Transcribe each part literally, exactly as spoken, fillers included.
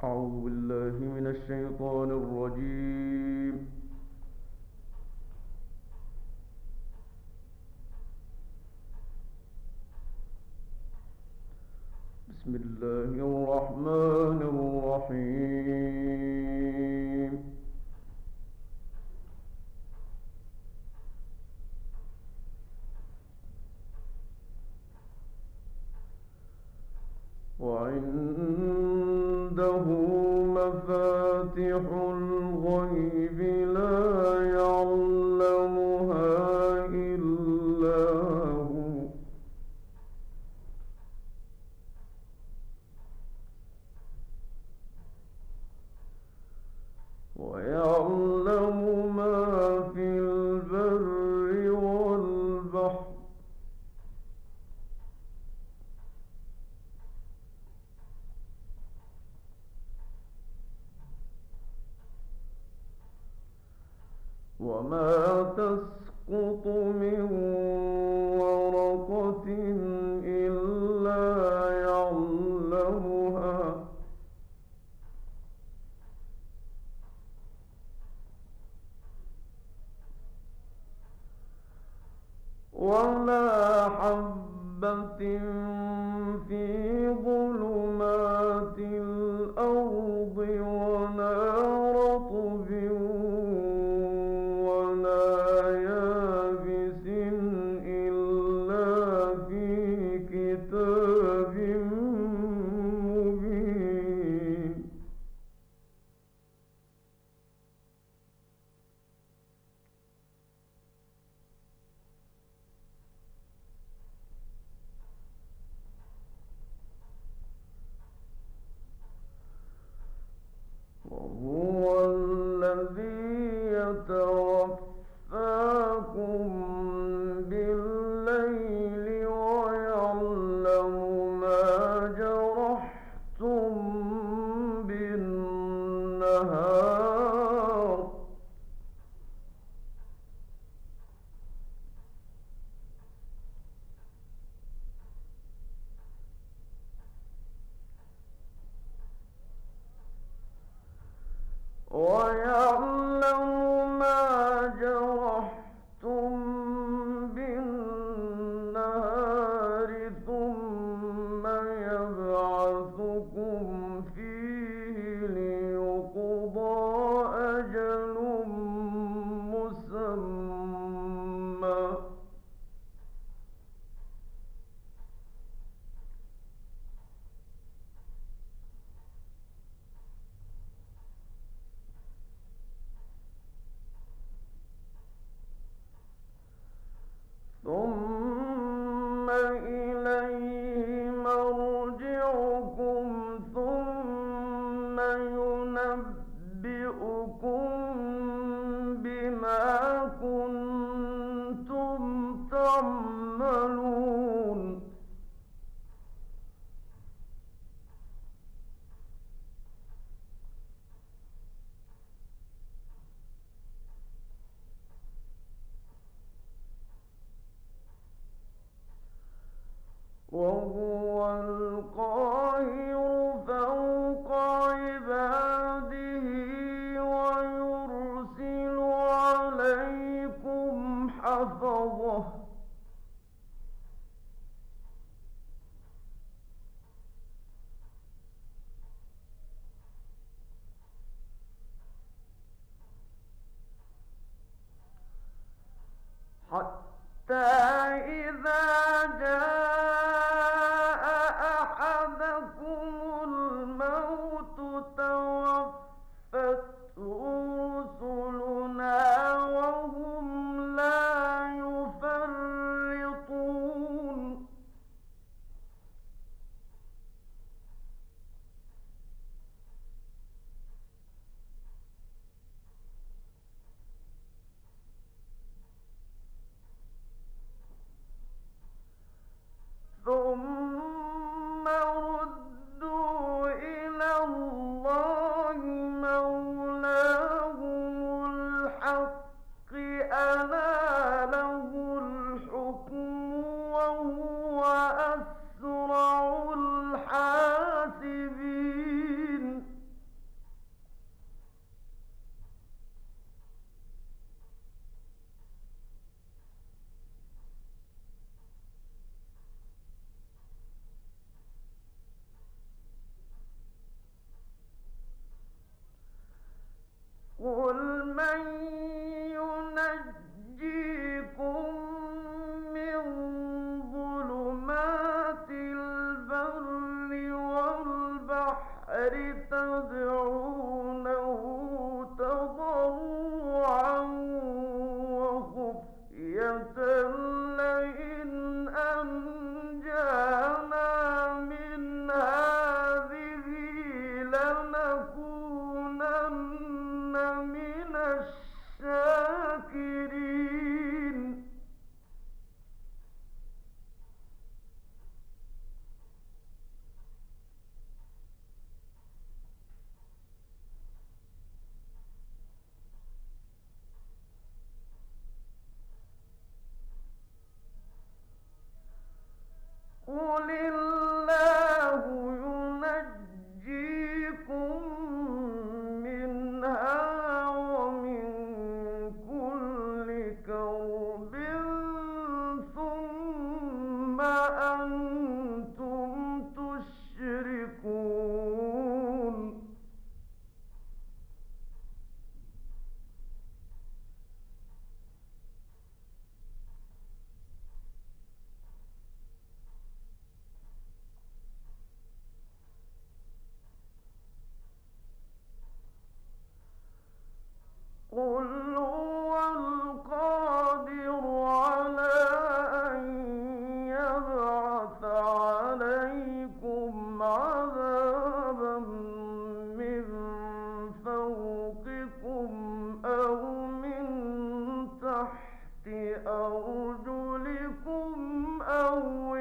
أعوذ بالله من الشيطان الرجيم. بسم الله الرحمن الرحيم. وعنده مفاتح الغيب لا يعلمها إلا هو ويعلم ما في البر والبحر وما تسقط من ورقة إلا يعلمها ولا حبة في ظلمات الأرض ولا رطب ولا يابس إلا في كتاب مبين. وهو الذي يتوفاكم بالليل ويعلم ما جرحتم بالنهار ويعلم ما جرحتم بالنهار ثم يبعثكم فيه ليقضى أجل مسمى ثم إليه مرجعكم ثم ينبئكم بما كنتم تعملون. وهو القاهر فوق عباده ويرسل عليكم حفظه حتى إذا جاء أحدكم الموت توفته رسلنا وهم لا يفرطون. عذابا من فوقكم أو من تحت أرجلكم أو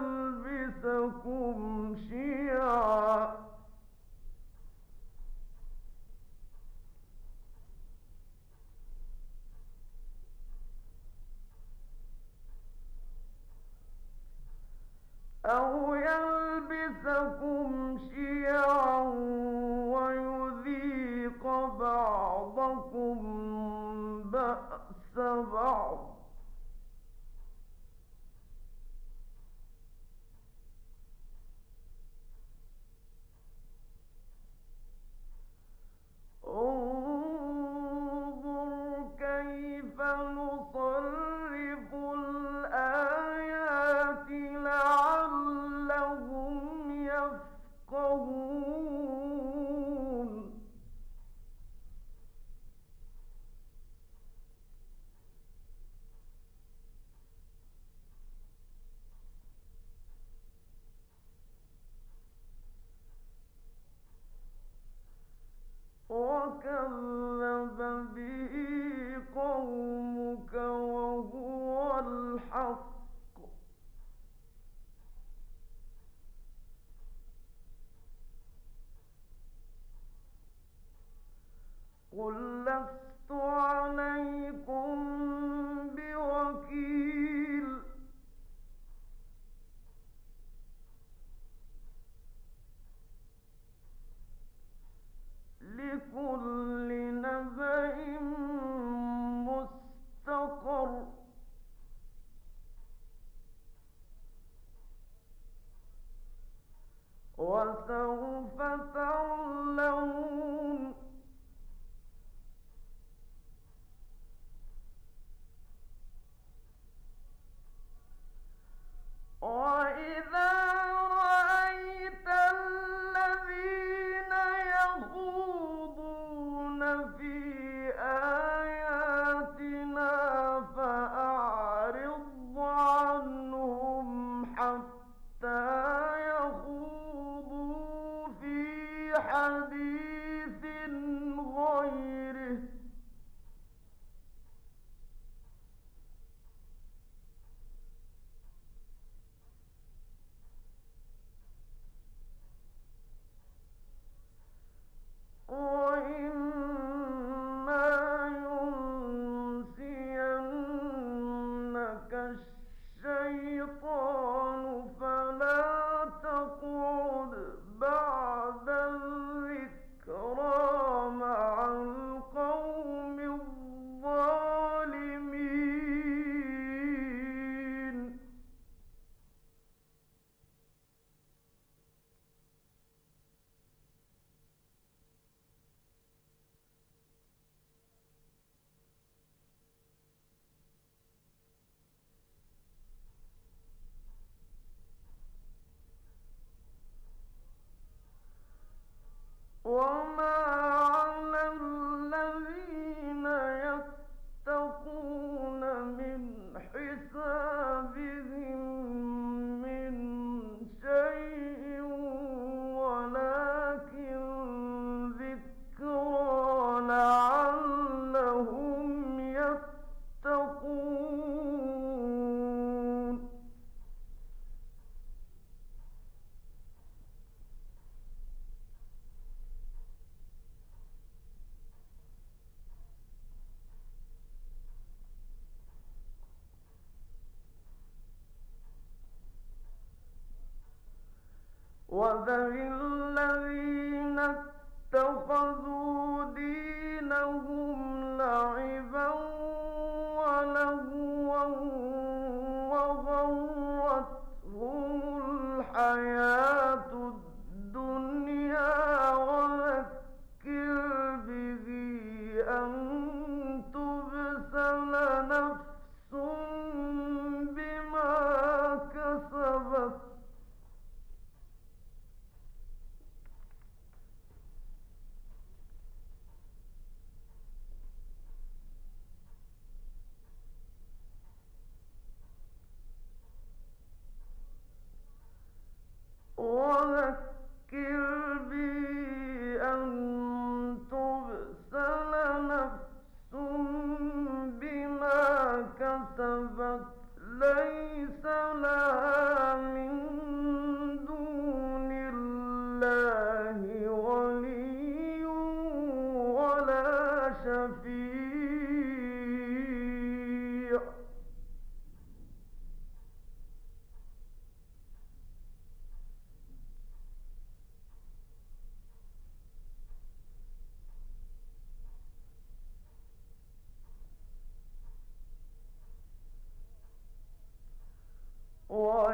يلبسكم شيعا أو يلبسكم شيعا ويذيق بعضكم بأس بعض انظر كيف نصرف الآيات لعلهم يفقهون وكذب به قومك وهو الحق قل لست عليكم بوكيل لكل نبأ مستقر وسوف تعلمون وإذا رأيت الذين يخوضون في آياتنا فأعرض عنهم حتى يخوضوا في حديث غيره وإما ينسينك الشيطان فلا تقعد بعد الذكرى مع القوم الظالمين وما على الذين يتقون من حسابهم من شيء ولكن ذكرى لعلهم يتقون وذر الذين اتخذوا دينهم لعبا ولهوا وغرتهم الحياة الدنيا وذكر به أن تبسل نفس بما كسبت وذكر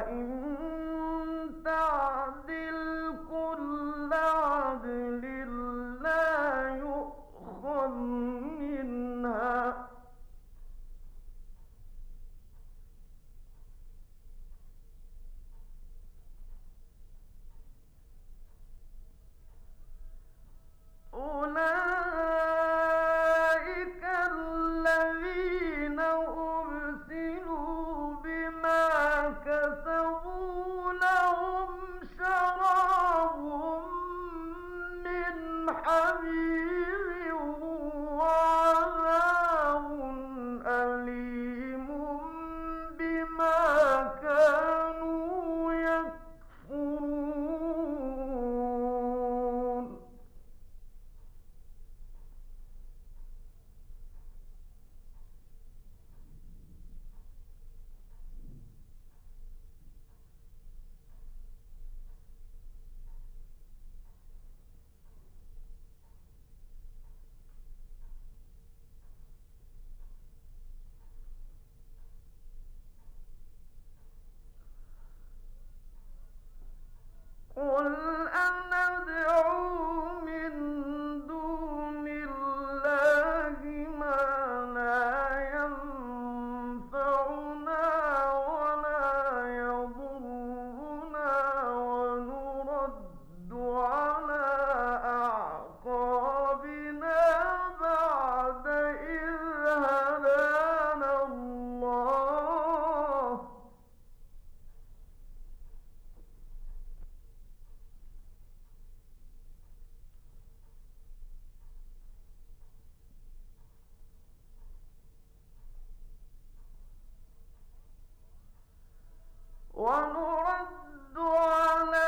ونرد على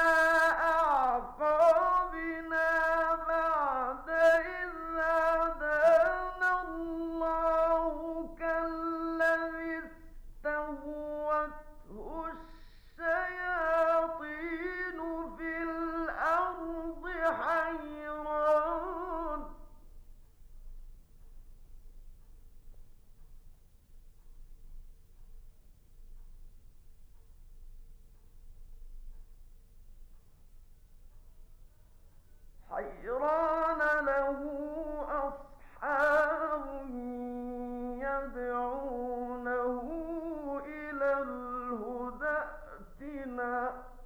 أعقابنا بعد إذ هدانا الله كالذي استهوته الشياطين في الأرض حيران حيران له أصحاب يدعونه إلى الهدى ائتنا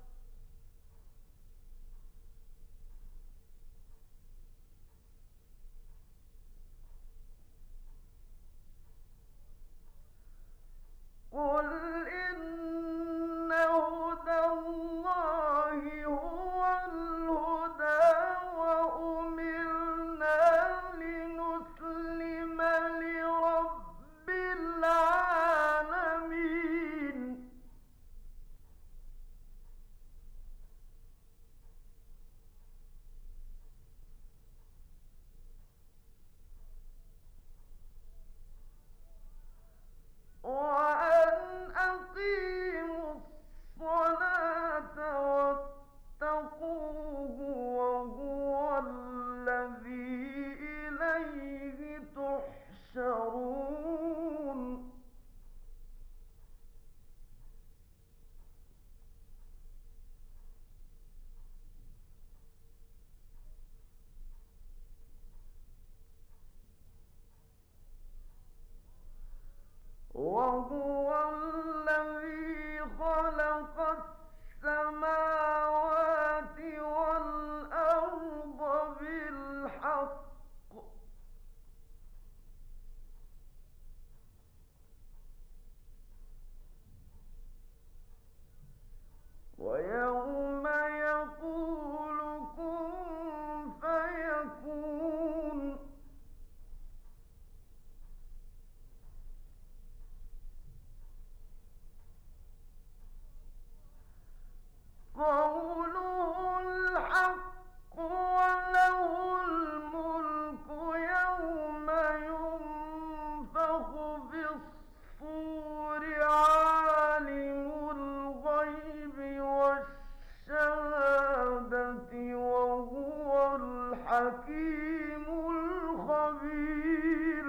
قل إن هدى الله هو الهدى وأمرنا لنسلم لرب العالمين وأن أقيموا الصلاة واتقوه وهو الذي إليه تحشرون وهو الذي خلق السماوات والأرض بالحق ويوم يقول كن فيكون قوله الحق وله الملك يوم ينفخ في الصور عالم الغيب والشهادة وهو الحكيم الخبير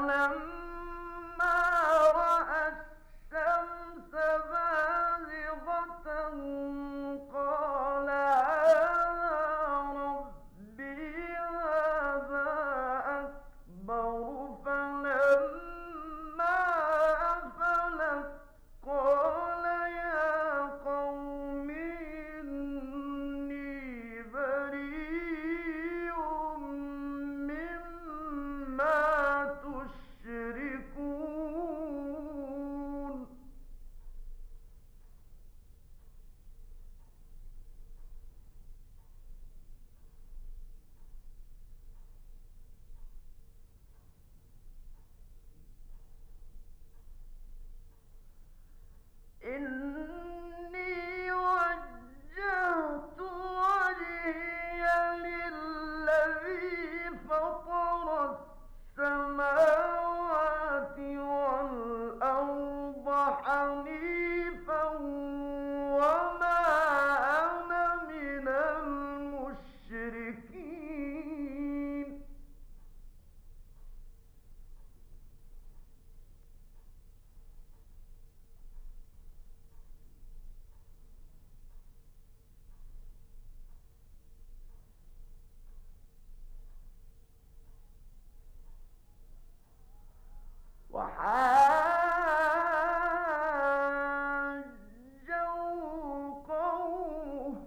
رأى الشمس بازغة قال هذا ربي هذا أكبر فلما أفلت قال يا قوم إني بريء مما تشركون إني وجهت وجهي للذي فطر السماوات والأرض حنيفا وما أنا من المشركين وحاجه قومه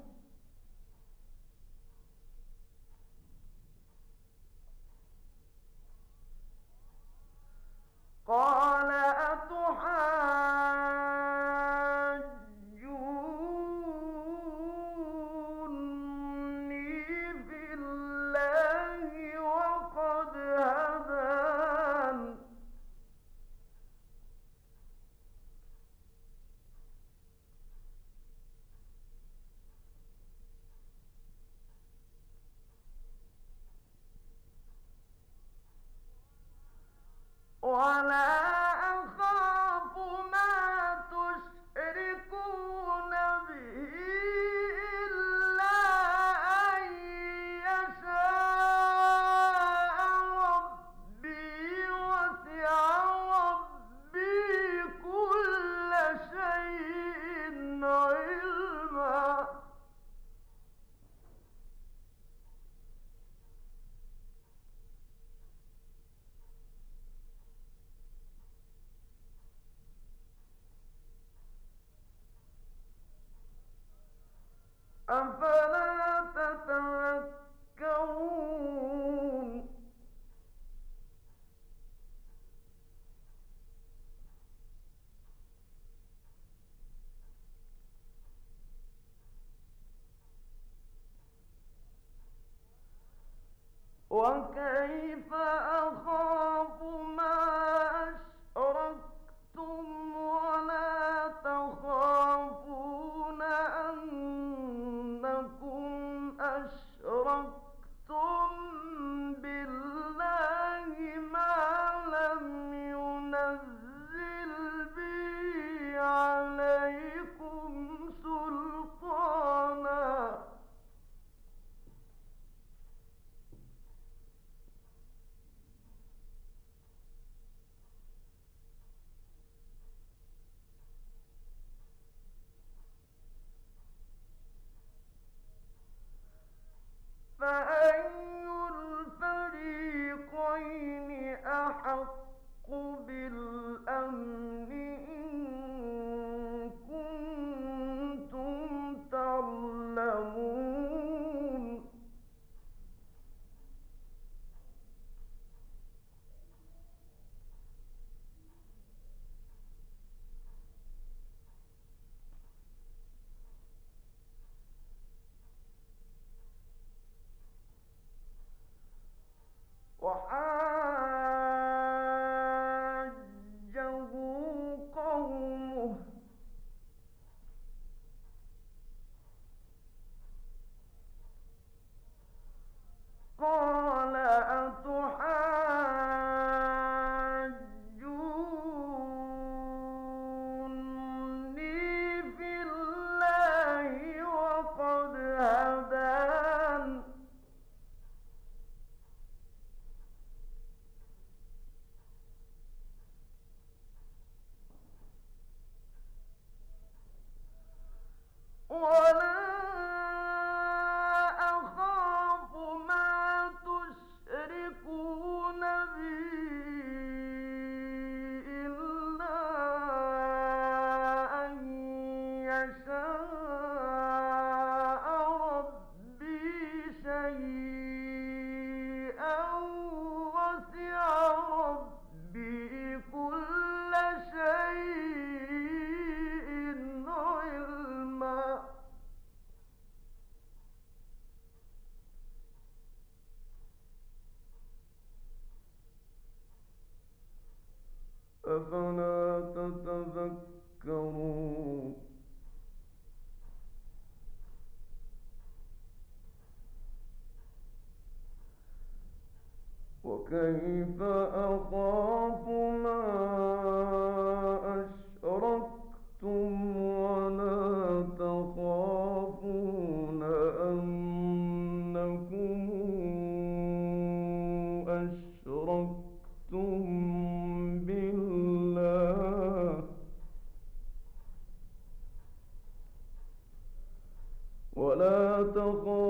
قال أتحاجوني في الله وقد هدان ولا أخاف ما تشركون به إلا أن يشاء ربي وسع ربي كل شيء علما أفلا تتذكرون وكيف أخاف ما أشركتم ولا تخافون أنكم أشركتم بالله ما لم ينزل به عليكم سلطانا تذكرون وكيف أخاف ما أشركتم ولا تخافون أنكم أشركتم بالله ولا تخافون